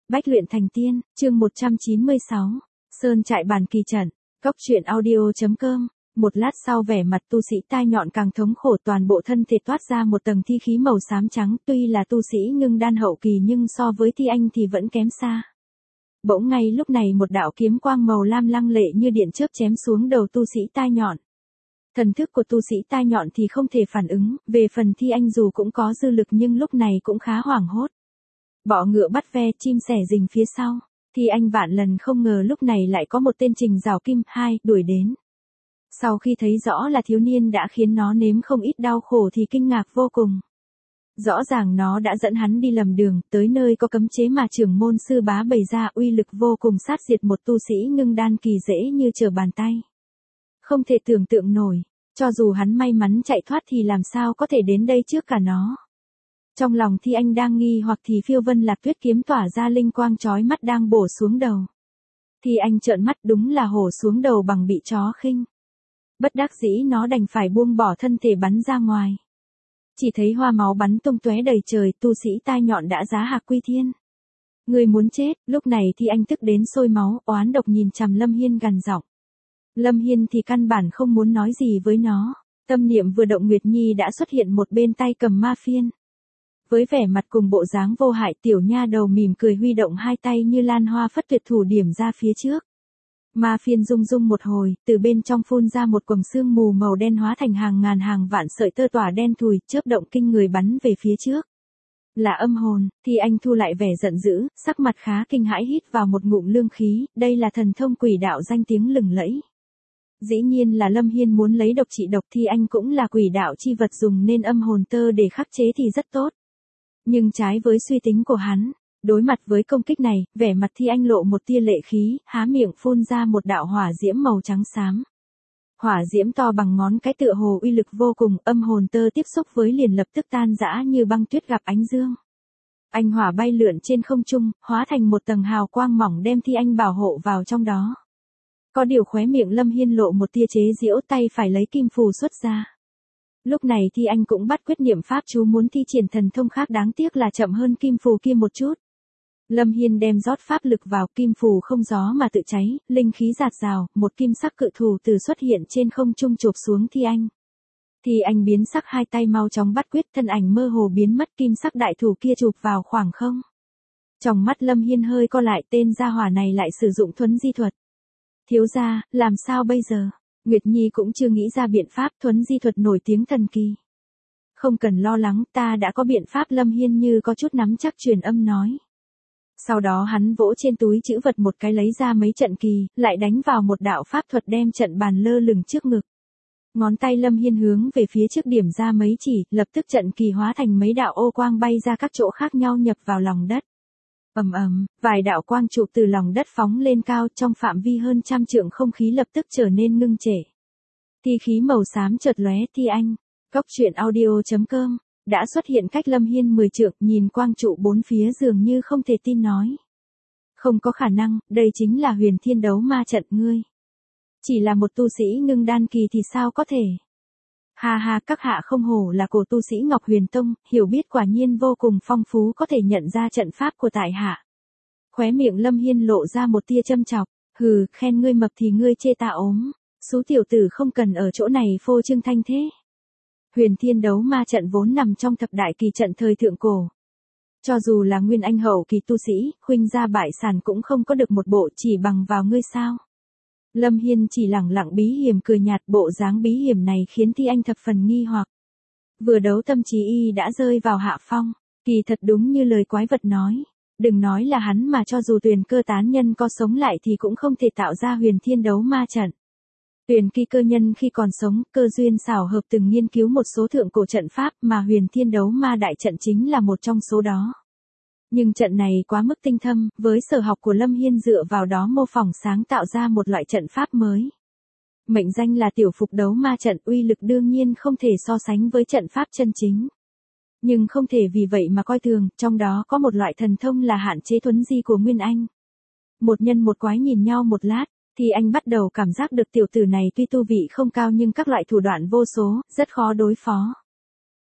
Bách luyện thành tiên, chương 196. Sơn trại bàn kỳ trận. Cốc truyện audio.com. Một lát sau vẻ mặt tu sĩ tai nhọn càng thống khổ, toàn bộ thân thể toát ra một tầng thi khí màu xám trắng, tuy là tu sĩ ngưng đan hậu kỳ nhưng so với Thi Anh thì vẫn kém xa. Bỗng ngay lúc này một đạo kiếm quang màu lam lăng lệ như điện chớp chém xuống đầu tu sĩ tai nhọn. Thần thức của tu sĩ tai nhọn thì không thể phản ứng, về phần Thi Anh dù cũng có dư lực nhưng lúc này cũng khá hoảng hốt. Bọ ngựa bắt ve, chim sẻ rình phía sau. Thi Anh vạn lần không ngờ lúc này lại có một tên Trình Giảo Kim đuổi đến. Sau khi thấy rõ là thiếu niên đã khiến nó nếm không ít đau khổ thì kinh ngạc vô cùng. Rõ ràng nó đã dẫn hắn đi lầm đường, tới nơi có cấm chế mà trưởng môn sư bá bày ra, uy lực vô cùng, sát diệt một tu sĩ ngưng đan kỳ dễ như trở bàn tay. Không thể tưởng tượng nổi, cho dù hắn may mắn chạy thoát thì làm sao có thể đến đây trước cả nó. Trong lòng Thi Anh đang nghi hoặc thì phiêu vân lạc tuyết kiếm tỏa ra linh quang chói mắt đang bổ xuống đầu. Thi Anh trợn mắt, đúng là hổ xuống đầu bằng bị chó khinh. Bất đắc dĩ nó đành phải buông bỏ thân thể bắn ra ngoài. Chỉ thấy hoa máu bắn tung tóe đầy trời, tu sĩ tai nhọn đã giá hạc quy thiên. Người muốn chết, lúc này Thi Anh tức đến sôi máu, oán độc nhìn chằm Lâm Hiên gằn giọng. Lâm Hiên thì căn bản không muốn nói gì với nó. Tâm niệm vừa động, Nguyệt Nhi đã xuất hiện một bên tay cầm ma phiên. Với vẻ mặt cùng bộ dáng vô hại, tiểu nha đầu mỉm cười huy động hai tay như lan hoa phất tuyệt thủ điểm ra phía trước. Ma phiên rung rung một hồi, từ bên trong phun ra một quầng sương mù màu đen hóa thành hàng ngàn hàng vạn sợi tơ tỏa đen thùi, chớp động kinh người bắn về phía trước. Là âm hồn. Thì anh thu lại vẻ giận dữ, sắc mặt khá kinh hãi, hít vào một ngụm lương khí, đây là thần thông quỷ đạo danh tiếng lừng lẫy. Dĩ nhiên là Lâm Hiên muốn lấy độc trị độc, Thi Anh cũng là quỷ đạo chi vật dùng nên âm hồn tơ để khắc chế thì rất tốt. Nhưng trái với suy tính của hắn, đối mặt với công kích này, vẻ mặt Thi Anh lộ một tia lệ khí, há miệng phun ra một đạo hỏa diễm màu trắng xám. Hỏa diễm to bằng ngón cái, tựa hồ uy lực vô cùng, âm hồn tơ tiếp xúc với liền lập tức tan rã như băng tuyết gặp ánh dương. Anh hỏa bay lượn trên không trung, hóa thành một tầng hào quang mỏng đem Thi Anh bảo hộ vào trong đó. Có điều khóe miệng Lâm Hiên lộ một tia chế giễu, tay phải lấy kim phù xuất ra. Lúc này Thi Anh cũng bắt quyết niệm pháp chú muốn thi triển thần thông khác, đáng tiếc là chậm hơn kim phù kia một chút. Lâm Hiên đem rót pháp lực vào, kim phù không gió mà tự cháy, linh khí rạt rào, một kim sắc cự thủ từ xuất hiện trên không trung chộp xuống Thi Anh. Thi Anh biến sắc, hai tay mau chóng bắt quyết, thân ảnh mơ hồ biến mất, kim sắc đại thủ kia chụp vào khoảng không. Trong mắt Lâm Hiên hơi co lại, tên gia hỏa này lại sử dụng thuấn di thuật. Thiếu gia, làm sao bây giờ? Nguyệt Nhi cũng chưa nghĩ ra biện pháp, thuấn di thuật nổi tiếng thần kỳ. Không cần lo lắng, ta đã có biện pháp, Lâm Hiên như có chút nắm chắc truyền âm nói. Sau đó hắn vỗ trên túi trữ vật một cái, lấy ra mấy trận kỳ, lại đánh vào một đạo pháp thuật đem trận bàn lơ lửng trước ngực. Ngón tay Lâm Hiên hướng về phía trước điểm ra mấy chỉ, lập tức trận kỳ hóa thành mấy đạo ô quang bay ra các chỗ khác nhau nhập vào lòng đất. Ầm ầm, vài đạo quang trụ từ lòng đất phóng lên cao, trong phạm vi hơn 100 trượng không khí lập tức trở nên ngưng trệ. Thi khí màu xám chợt lóe. Thi Anh, Cốc truyện audio.com, đã xuất hiện cách Lâm Hiên 10 trượng, nhìn quang trụ bốn phía dường như không thể tin nói. Không có khả năng, đây chính là Huyền Thiên Đấu Ma Trận ngươi. Chỉ là một tu sĩ ngưng đan kỳ thì sao có thể. Ha ha, các hạ không hổ là cổ tu sĩ Ngọc Huyền Tông, hiểu biết quả nhiên vô cùng phong phú, có thể nhận ra trận pháp của tại hạ. Khóe miệng Lâm Hiên lộ ra một tia châm chọc, hừ, khen ngươi mập thì ngươi chê ta ốm. Số tiểu tử không cần ở chỗ này phô trương thanh thế. Huyền Thiên Đấu Ma Trận vốn nằm trong thập đại kỳ trận thời thượng cổ. Cho dù là nguyên anh hậu kỳ tu sĩ, khuynh gia bại sản cũng không có được một bộ, chỉ bằng vào ngươi sao. Lâm Hiên chỉ lẳng lặng bí hiểm cười nhạt, bộ dáng bí hiểm này khiến Thi Anh thập phần nghi hoặc. Vừa đấu tâm trí y đã rơi vào hạ phong, kỳ thật đúng như lời quái vật nói. Đừng nói là hắn mà cho dù Tuyền Cơ tán nhân có sống lại thì cũng không thể tạo ra Huyền Thiên Đấu Ma Trận. Tuyền Kỳ cơ nhân khi còn sống, cơ duyên xảo hợp từng nghiên cứu một số thượng cổ trận pháp mà Huyền Thiên Đấu Ma Đại Trận chính là một trong số đó. Nhưng trận này quá mức tinh thâm, với sở học của Lâm Hiên dựa vào đó mô phỏng sáng tạo ra một loại trận pháp mới. Mệnh danh là Tiểu Phục Đấu Ma Trận, uy lực đương nhiên không thể so sánh với trận pháp chân chính. Nhưng không thể vì vậy mà coi thường, trong đó có một loại thần thông là hạn chế thuấn di của Nguyên Anh. Một nhân một quái nhìn nhau một lát, thì anh bắt đầu cảm giác được tiểu tử này tuy tu vị không cao nhưng các loại thủ đoạn vô số, rất khó đối phó.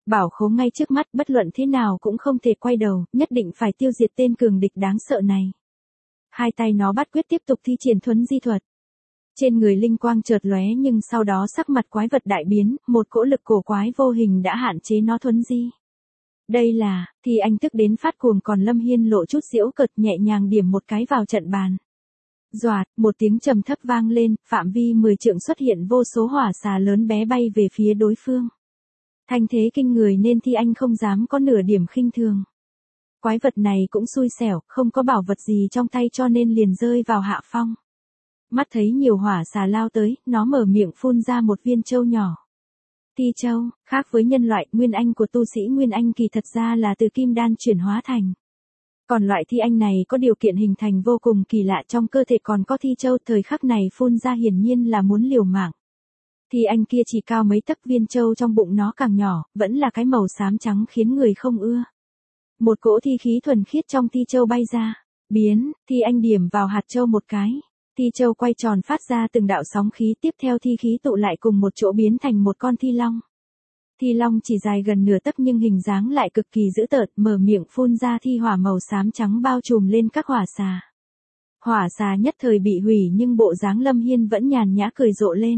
Bảo khố ngay trước mắt, bất luận thế nào cũng không thể quay đầu, nhất định phải tiêu diệt tên cường địch đáng sợ này. Hai tay nó bắt quyết tiếp tục thi triển thuấn di thuật. Trên người linh quang chợt lóe nhưng sau đó sắc mặt quái vật đại biến, một cỗ lực cổ quái vô hình đã hạn chế nó thuấn di. Đây là, thì anh tức đến phát cuồng, còn Lâm Hiên lộ chút giễu cợt, nhẹ nhàng điểm một cái vào trận bàn. Doạt, một tiếng trầm thấp vang lên, phạm vi 10 trượng xuất hiện vô số hỏa xà lớn bé bay về phía đối phương. Thanh thế kinh người nên Thi Anh không dám có nửa điểm khinh thường. Quái vật này cũng xui xẻo, không có bảo vật gì trong tay cho nên liền rơi vào hạ phong. Mắt thấy nhiều hỏa xà lao tới, nó mở miệng phun ra một viên châu nhỏ. Ti châu, khác với nhân loại, nguyên anh của tu sĩ nguyên anh kỳ thật ra là từ kim đan chuyển hóa thành. Còn loại thi anh này có điều kiện hình thành vô cùng kỳ lạ, trong cơ thể còn có thi châu, thời khắc này phun ra hiển nhiên là muốn liều mạng. Thi anh kia chỉ cao mấy tấc, viên châu trong bụng nó càng nhỏ, vẫn là cái màu xám trắng khiến người không ưa. Một cỗ thi khí thuần khiết trong thi châu bay ra, biến, thi anh điểm vào hạt châu một cái. Thi châu quay tròn phát ra từng đạo sóng khí, tiếp theo thi khí tụ lại cùng một chỗ biến thành một con thi long. Thi long chỉ dài gần nửa tấc nhưng hình dáng lại cực kỳ dữ tợn, mở miệng phun ra thi hỏa màu xám trắng bao trùm lên các hỏa xà. Hỏa xà nhất thời bị hủy nhưng bộ dáng Lâm Hiên vẫn nhàn nhã cười rộ lên.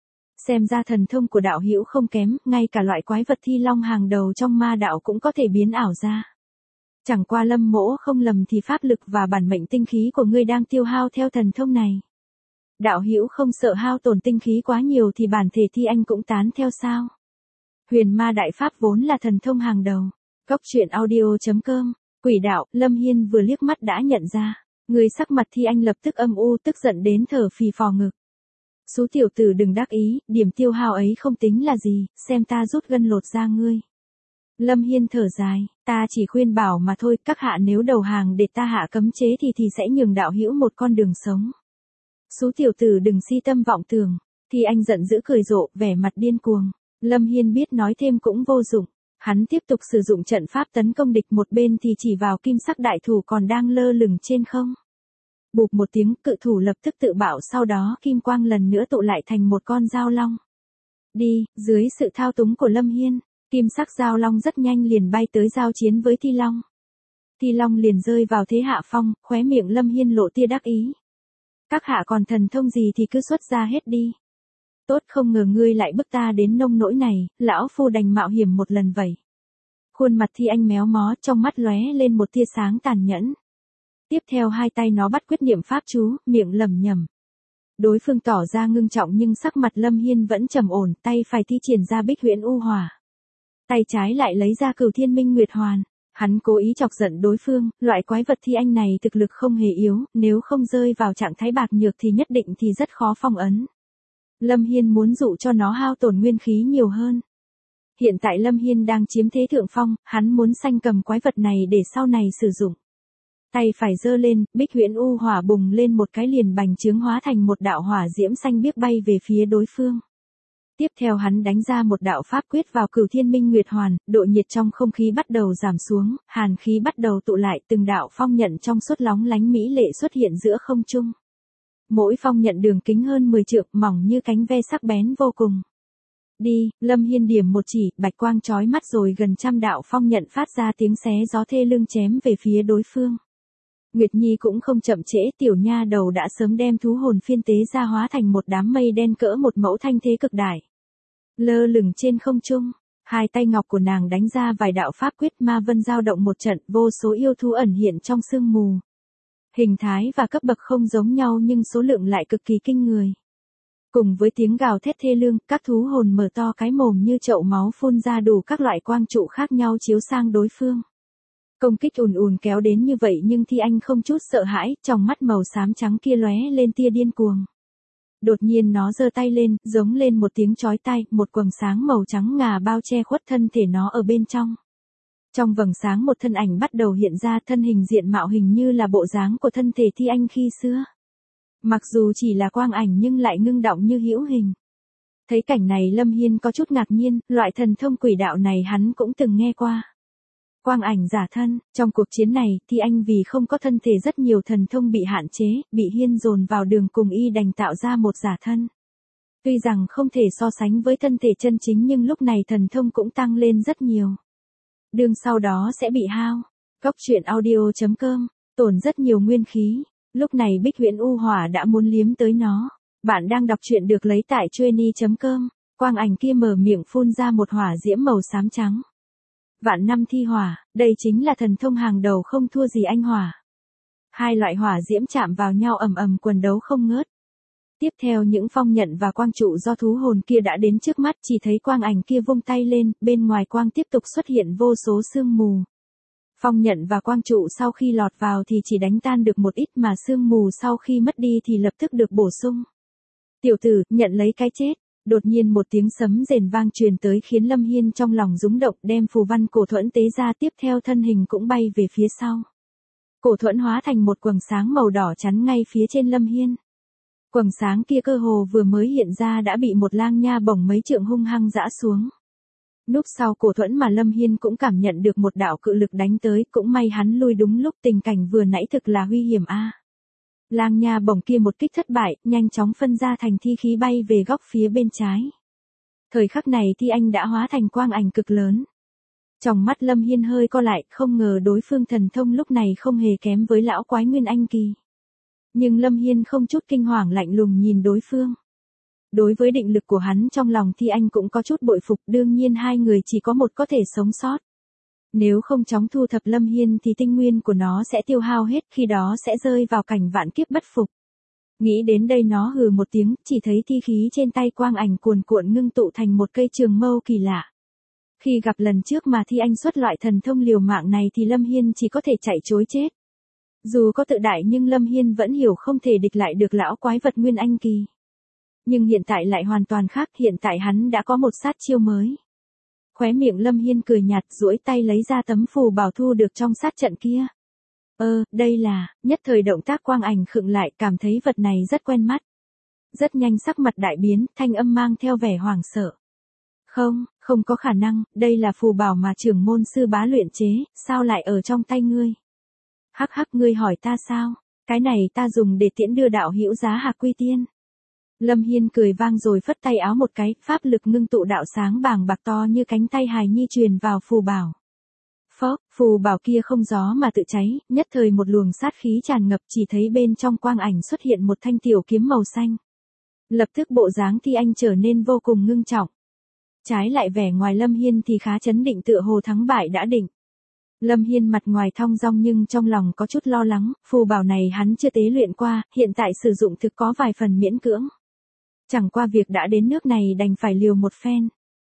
Xem ra thần thông của đạo hữu không kém, ngay cả loại quái vật thi long hàng đầu trong ma đạo cũng có thể biến ảo ra. Chẳng qua Lâm mỗ không lầm thì pháp lực và bản mệnh tinh khí của ngươi đang tiêu hao theo thần thông này. Đạo hữu không sợ hao tổn tinh khí quá nhiều thì bản thể Thi Anh cũng tán theo sao? Huyền ma đại pháp vốn là thần thông hàng đầu. Cốc truyện audio.com. Quỷ đạo, Lâm Hiên vừa liếc mắt đã nhận ra. Người sắc mặt Thi Anh lập tức âm u, tức giận đến thở phì phò ngực. Số tiểu tử đừng đắc ý, điểm tiêu hao ấy không tính là gì, xem ta rút gân lột da ngươi. Lâm Hiên thở dài, ta chỉ khuyên bảo mà thôi, các hạ nếu đầu hàng để ta hạ cấm chế thì sẽ nhường đạo hữu một con đường sống. Số tiểu tử đừng si tâm vọng tưởng. Thi Anh giận dữ cười rộ, vẻ mặt điên cuồng. Lâm Hiên biết nói thêm cũng vô dụng. Hắn tiếp tục sử dụng trận pháp tấn công địch, một bên thì chỉ vào kim sắc đại thủ còn đang lơ lửng trên không. Bụp một tiếng, cự thủ lập tức tự bạo, sau đó kim quang lần nữa tụ lại thành một con dao long. Đi, dưới sự thao túng của Lâm Hiên, kim sắc dao long rất nhanh liền bay tới giao chiến với Thi Long. Thi Long liền rơi vào thế hạ phong, khóe miệng Lâm Hiên lộ tia đắc ý. Các hạ còn thần thông gì thì cứ xuất ra hết đi. Tốt, không ngờ ngươi lại bức ta đến nông nỗi này, lão phu đành mạo hiểm một lần vậy. Khuôn mặt Thi Anh méo mó, trong mắt lóe lên một tia sáng tàn nhẫn. Tiếp theo hai tay nó bắt quyết niệm pháp chú, miệng lẩm nhẩm. Đối phương tỏ ra ngưng trọng nhưng sắc mặt Lâm Hiên vẫn trầm ổn, tay phải thi triển ra Bích Huyễn U Hỏa. Tay trái lại lấy ra Cửu Thiên Minh Nguyệt Hoàn. Hắn cố ý chọc giận đối phương, loại quái vật Thi Anh này thực lực không hề yếu, nếu không rơi vào trạng thái bạc nhược thì nhất định thì rất khó phong ấn. Lâm Hiên muốn dụ cho nó hao tổn nguyên khí nhiều hơn. Hiện tại Lâm Hiên đang chiếm thế thượng phong, hắn muốn sanh cầm quái vật này để sau này sử dụng. Tay phải giơ lên, Bích Huyễn U Hỏa bùng lên một cái liền bành trướng hóa thành một đạo hỏa diễm xanh biếc bay về phía đối phương. Tiếp theo hắn đánh ra một đạo pháp quyết vào Cửu Thiên Minh Nguyệt Hoàn, độ nhiệt trong không khí bắt đầu giảm xuống, hàn khí bắt đầu tụ lại, từng đạo phong nhận trong suốt lóng lánh mỹ lệ xuất hiện giữa không trung. Mỗi phong nhận đường kính hơn 10 trượng, mỏng như cánh ve sắc bén vô cùng. Đi, Lâm Hiên điểm một chỉ, bạch quang chói mắt rồi gần trăm đạo phong nhận phát ra tiếng xé gió thê lương chém về phía đối phương. Nguyệt Nhi cũng không chậm trễ, tiểu nha đầu đã sớm đem thú hồn phiên tế ra hóa thành một đám mây đen cỡ một mẫu thanh thế cực đại. Lơ lửng trên không trung, hai tay ngọc của nàng đánh ra vài đạo pháp quyết, ma vân dao động một trận, vô số yêu thú ẩn hiện trong sương mù. Hình thái và cấp bậc không giống nhau nhưng số lượng lại cực kỳ kinh người. Cùng với tiếng gào thét thê lương, các thú hồn mở to cái mồm như chậu máu phun ra đủ các loại quang trụ khác nhau chiếu sang đối phương. Công kích ùn ùn kéo đến như vậy nhưng Thi Anh không chút sợ hãi, trong mắt màu xám trắng kia lóe lên tia điên cuồng. Đột nhiên nó giơ tay lên, giống lên một tiếng chói tai, một quầng sáng màu trắng ngà bao che khuất thân thể nó ở bên trong. Trong vầng sáng một thân ảnh bắt đầu hiện ra, thân hình diện mạo hình như là bộ dáng của thân thể Thi Anh khi xưa. Mặc dù chỉ là quang ảnh nhưng lại ngưng động như hữu hình. Thấy cảnh này Lâm Hiên có chút ngạc nhiên, loại thần thông quỷ đạo này hắn cũng từng nghe qua. Quang ảnh giả thân, trong cuộc chiến này, Thi Anh vì không có thân thể rất nhiều thần thông bị hạn chế, bị Hiên dồn vào đường cùng y đành tạo ra một giả thân. Tuy rằng không thể so sánh với thân thể chân chính nhưng lúc này thần thông cũng tăng lên rất nhiều. Đương sau đó sẽ bị hao. Góc truyện audio.com, tổn rất nhiều nguyên khí. Lúc này Bích Huyễn U Hỏa đã muốn liếm tới nó. Bạn đang đọc truyện được lấy tại Chueny.com. Quang ảnh kia mở miệng phun ra một hỏa diễm màu xám trắng. Vạn năm thi hỏa, đây chính là thần thông hàng đầu không thua gì anh hỏa. Hai loại hỏa diễm chạm vào nhau ầm ầm quần đấu không ngớt. Tiếp theo những phong nhận và quang trụ do thú hồn kia đã đến trước mắt, chỉ thấy quang ảnh kia vung tay lên, bên ngoài quang tiếp tục xuất hiện vô số sương mù. Phong nhận và quang trụ sau khi lọt vào thì chỉ đánh tan được một ít mà sương mù sau khi mất đi thì lập tức được bổ sung. Tiểu tử, nhận lấy cái chết. Đột nhiên một tiếng sấm rền vang truyền tới khiến Lâm Hiên trong lòng rúng động, đem phù văn cổ thuẫn tế ra, tiếp theo thân hình cũng bay về phía sau. Cổ thuẫn hóa thành một quầng sáng màu đỏ chắn ngay phía trên Lâm Hiên. Quầng sáng kia cơ hồ vừa mới hiện ra đã bị một lang nha bổng mấy trượng hung hăng giã xuống. Núp sau cổ thuẫn mà Lâm Hiên cũng cảm nhận được một đạo cự lực đánh tới, cũng may hắn lui đúng lúc, tình cảnh vừa nãy thực là huy hiểm a. Lang nha bổng kia một kích thất bại, nhanh chóng phân ra thành thi khí bay về góc phía bên trái. Thời khắc này Thi Anh đã hóa thành quang ảnh cực lớn. Trong mắt Lâm Hiên hơi co lại, không ngờ đối phương thần thông lúc này không hề kém với lão quái Nguyên Anh kỳ. Nhưng Lâm Hiên không chút kinh hoàng, lạnh lùng nhìn đối phương. Đối với định lực của hắn trong lòng Thi Anh cũng có chút bội phục, đương nhiên hai người chỉ có một có thể sống sót. Nếu không chóng thu thập Lâm Hiên thì tinh nguyên của nó sẽ tiêu hao hết, khi đó sẽ rơi vào cảnh vạn kiếp bất phục. Nghĩ đến đây nó hừ một tiếng, chỉ thấy thi khí trên tay quang ảnh cuồn cuộn ngưng tụ thành một cây trường mâu kỳ lạ. Khi gặp lần trước mà Thi Anh xuất loại thần thông liều mạng này thì Lâm Hiên chỉ có thể chạy trối chết. Dù có tự đại nhưng Lâm Hiên vẫn hiểu không thể địch lại được lão quái vật Nguyên Anh kỳ. Nhưng hiện tại lại hoàn toàn khác, hiện tại hắn đã có một sát chiêu mới. Khóe miệng Lâm Hiên cười nhạt, duỗi tay lấy ra tấm phù bảo thu được trong sát trận kia. Đây là, nhất thời động tác quang ảnh khựng lại, cảm thấy vật này rất quen mắt. Rất nhanh sắc mặt đại biến, thanh âm mang theo vẻ hoảng sợ. Không có khả năng, đây là phù bảo mà trưởng môn sư bá luyện chế, sao lại ở trong tay ngươi? Hắc hắc, ngươi hỏi ta sao? Cái này ta dùng để tiễn đưa đạo hữu Giá Hạc Quy Tiên. Lâm Hiên cười vang rồi phất tay áo một cái, pháp lực ngưng tụ đạo sáng bàng bạc to như cánh tay hài nhi truyền vào phù bảo. Phù bảo kia không gió mà tự cháy, nhất thời một luồng sát khí tràn ngập, chỉ thấy bên trong quang ảnh xuất hiện một thanh tiểu kiếm màu xanh. Lập tức bộ dáng Thi Anh trở nên vô cùng ngưng trọng. Trái lại vẻ ngoài Lâm Hiên thì khá chấn định, tựa hồ thắng bại đã định. Lâm Hiên mặt ngoài thong dong nhưng trong lòng có chút lo lắng, phù bảo này hắn chưa tế luyện qua, hiện tại sử dụng thực có vài phần miễn cưỡng. Chẳng qua việc đã đến nước này đành phải liều một phen.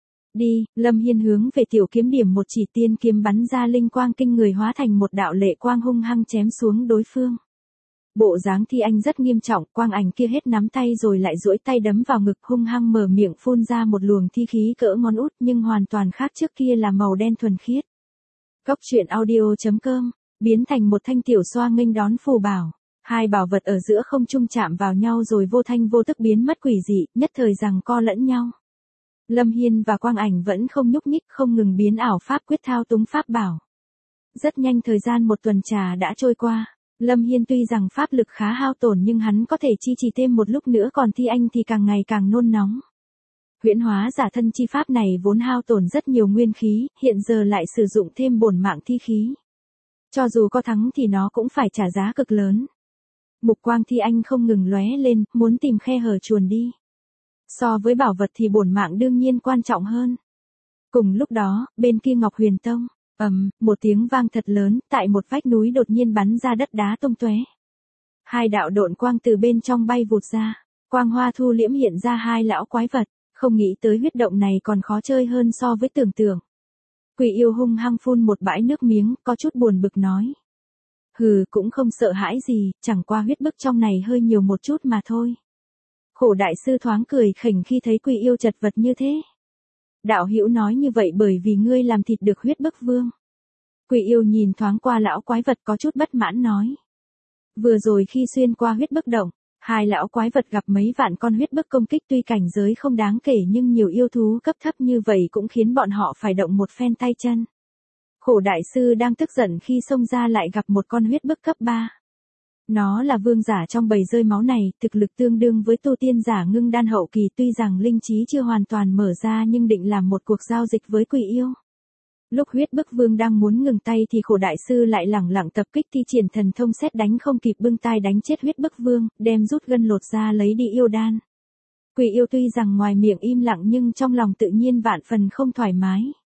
Đi, Lâm Hiên hướng về tiểu kiếm điểm một chỉ, tiên kiếm bắn ra linh quang kinh người, hóa thành một đạo lệ quang hung hăng chém xuống đối phương. Bộ dáng Thi Anh rất nghiêm trọng, quang ảnh kia hết nắm tay rồi lại duỗi tay đấm vào ngực, hung hăng mở miệng phun ra một luồng thi khí cỡ ngón út, nhưng hoàn toàn khác trước kia là màu đen thuần khiết. Góc truyện audio.com, biến thành một thanh tiểu xoa nghênh đón phù bảo. Hai bảo vật ở giữa không trung chạm vào nhau rồi vô thanh vô tức biến mất quỷ dị, nhất thời giằng co lẫn nhau. Lâm Hiên và quang ảnh vẫn không nhúc nhích, không ngừng biến ảo pháp quyết thao túng pháp bảo. Rất nhanh thời gian một tuần trà đã trôi qua. Lâm Hiên tuy rằng pháp lực khá hao tổn nhưng hắn có thể chi trì thêm một lúc nữa, còn Thi Anh thì càng ngày càng nôn nóng. Huyễn hóa giả thân chi pháp này vốn hao tổn rất nhiều nguyên khí, hiện giờ lại sử dụng thêm bổn mạng thi khí. Cho dù có thắng thì nó cũng phải trả giá cực lớn. Mục quang Thi Anh không ngừng lóe lên, muốn tìm khe hở chuồn đi. So với bảo vật thì bổn mạng đương nhiên quan trọng hơn. Cùng lúc đó, bên kia Ngọc Huyền Tông, một tiếng vang thật lớn, tại một vách núi đột nhiên bắn ra đất đá tung tóe. Hai đạo độn quang từ bên trong bay vụt ra, quang hoa thu liễm hiện ra hai lão quái vật, không nghĩ tới huyết động này còn khó chơi hơn so với tưởng tượng. Quỷ yêu hung hăng phun một bãi nước miếng, có chút buồn bực nói. Hừ, cũng không sợ hãi gì, chẳng qua huyết bức trong này hơi nhiều một chút mà thôi. Khổ đại sư thoáng cười khỉnh khi thấy quỷ yêu chật vật như thế. Đạo hữu nói như vậy bởi vì ngươi làm thịt được huyết bức vương. Quỷ yêu nhìn thoáng qua lão quái vật có chút bất mãn nói. Vừa rồi khi xuyên qua huyết bức động, hai lão quái vật gặp mấy vạn con huyết bức công kích, tuy cảnh giới không đáng kể nhưng nhiều yêu thú cấp thấp như vậy cũng khiến bọn họ phải động một phen tay chân. Khổ đại sư đang tức giận khi xông ra lại gặp một con huyết bức cấp 3. Nó là vương giả trong bầy rơi máu này, thực lực tương đương với tu tiên giả ngưng đan hậu kỳ, tuy rằng linh trí chưa hoàn toàn mở ra nhưng định làm một cuộc giao dịch với quỷ yêu. Lúc huyết bức vương đang muốn ngừng tay thì khổ đại sư lại lẳng lặng tập kích, thi triển thần thông sét đánh không kịp bưng tai đánh chết huyết bức vương, đem rút gân lột ra lấy đi yêu đan. Quỷ yêu tuy rằng ngoài miệng im lặng nhưng trong lòng tự nhiên vạn phần không thoải mái.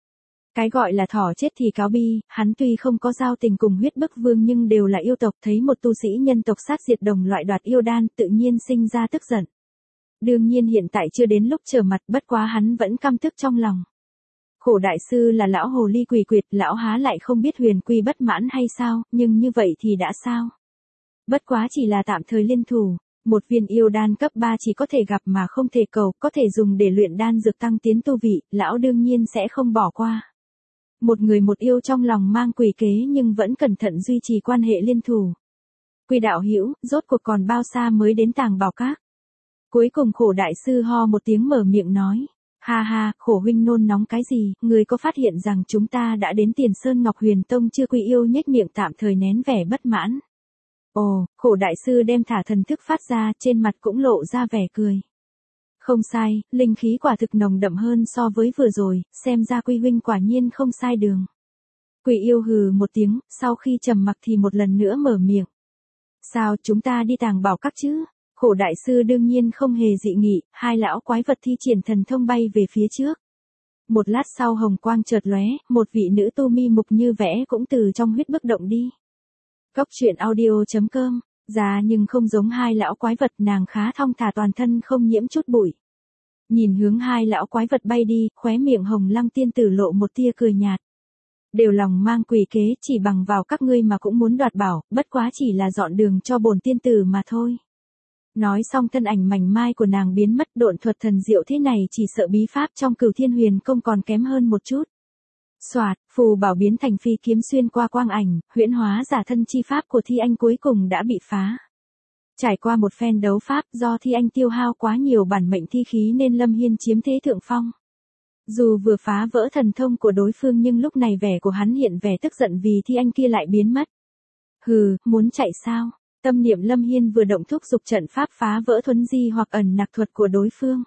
Cái gọi là thỏ chết thì cáo bi, hắn tuy không có giao tình cùng huyết bức vương nhưng đều là yêu tộc, thấy một tu sĩ nhân tộc sát diệt đồng loại đoạt yêu đan tự nhiên sinh ra tức giận. Đương nhiên hiện tại chưa đến lúc trở mặt, bất quá hắn vẫn căm tức trong lòng. Khổ đại sư là lão hồ ly quỷ quyệt, lão há lại không biết huyền quy bất mãn hay sao, nhưng như vậy thì đã sao? Bất quá chỉ là tạm thời liên thủ, một viên yêu đan cấp 3 chỉ có thể gặp mà không thể cầu, có thể dùng để luyện đan dược tăng tiến tu vị, lão đương nhiên sẽ không bỏ qua. Một người một yêu trong lòng mang quỷ kế nhưng vẫn cẩn thận duy trì quan hệ liên thủ. Quỷ đạo hữu, rốt cuộc còn bao xa mới đến Tàng Bảo Các? Cuối cùng khổ đại sư ho một tiếng mở miệng nói. Ha ha, khổ huynh nôn nóng cái gì, người có phát hiện rằng chúng ta đã đến Tiền Sơn Ngọc Huyền Tông chưa? Quỷ yêu nhếch miệng tạm thời nén vẻ bất mãn. Ồ, khổ đại sư đem thả thần thức phát ra, trên mặt cũng lộ ra vẻ cười. Không sai, linh khí quả thực nồng đậm hơn so với vừa rồi, xem ra Quy huynh quả nhiên không sai đường. Quỷ yêu hừ một tiếng, sau khi trầm mặc thì một lần nữa mở miệng. Sao chúng ta đi Tàng Bảo Các chứ? Khổ đại sư đương nhiên không hề dị nghị, hai lão quái vật thi triển thần thông bay về phía trước. Một lát sau hồng quang chợt lóe, một vị nữ tu mi mục như vẽ cũng từ trong huyết bức động đi. Cốc truyện audio.com, già nhưng không giống hai lão quái vật, nàng khá thong thả, toàn thân không nhiễm chút bụi. Nhìn hướng hai lão quái vật bay đi, khóe miệng Hồng Lăng tiên tử lộ một tia cười nhạt. Đều lòng mang quỷ kế, chỉ bằng vào các ngươi mà cũng muốn đoạt bảo, bất quá chỉ là dọn đường cho bổn tiên tử mà thôi. Nói xong thân ảnh mảnh mai của nàng biến mất, độn thuật thần diệu thế này chỉ sợ bí pháp trong Cửu Thiên Huyền Công còn kém hơn một chút. Soạt, phù bảo biến thành phi kiếm xuyên qua quang ảnh, huyễn hóa giả thân chi pháp của Thi Anh cuối cùng đã bị phá. Trải qua một phen đấu pháp, do Thi Anh tiêu hao quá nhiều bản mệnh thi khí nên Lâm Hiên chiếm thế thượng phong. Dù vừa phá vỡ thần thông của đối phương nhưng lúc này vẻ của hắn hiện vẻ tức giận vì Thi Anh kia lại biến mất. Hừ, muốn chạy sao? Tâm niệm Lâm Hiên vừa động thúc dục trận pháp phá vỡ thuấn di hoặc ẩn nặc thuật của đối phương.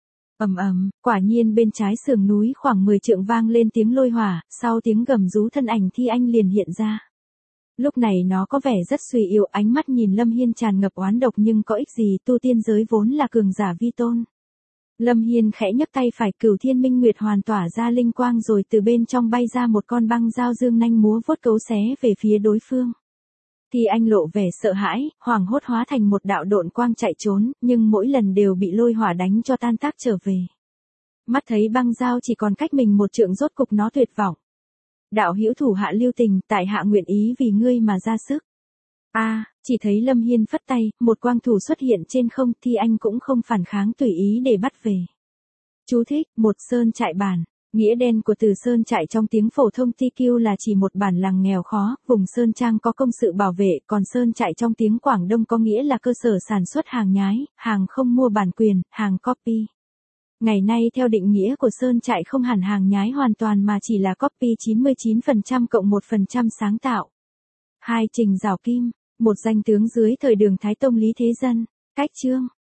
Ầm ầm, quả nhiên bên trái sườn núi khoảng 10 trượng vang lên tiếng lôi hỏa, sau tiếng gầm rú thân ảnh Thi Anh liền hiện ra. Lúc này nó có vẻ rất suy yếu, ánh mắt nhìn Lâm Hiên tràn ngập oán độc nhưng có ích gì, tu tiên giới vốn là cường giả vi tôn. Lâm Hiên khẽ nhấc tay phải, Cửu Thiên Minh Nguyệt hoàn tỏa ra linh quang rồi từ bên trong bay ra một con băng dao dương nanh múa vuốt cấu xé về phía đối phương. Thì anh lộ vẻ sợ hãi, hoảng hốt hóa thành một đạo độn quang chạy trốn, nhưng mỗi lần đều bị lôi hỏa đánh cho tan tác trở về. Mắt thấy băng dao chỉ còn cách mình một trượng, rốt cục nó tuyệt vọng. Đạo hữu thủ hạ lưu tình, tại hạ nguyện ý vì ngươi mà ra sức. Chỉ thấy Lâm Hiên phất tay, một quang thủ xuất hiện trên không, Thi Anh cũng không phản kháng, tùy ý để bắt về. Chú thích, một sơn trại bản. Nghĩa đen của từ sơn trại trong tiếng phổ thông TQ là chỉ một bản làng nghèo khó, vùng sơn trang có công sự bảo vệ, còn sơn trại trong tiếng Quảng Đông có nghĩa là cơ sở sản xuất hàng nhái, hàng không mua bản quyền, hàng copy. Ngày nay theo định nghĩa của sơn trại không hẳn hàng nhái hoàn toàn mà chỉ là copy 99% cộng 1% sáng tạo. 2. Trình Giảo Kim, một danh tướng dưới thời Đường Thái Tông Lý Thế Dân. Cách chương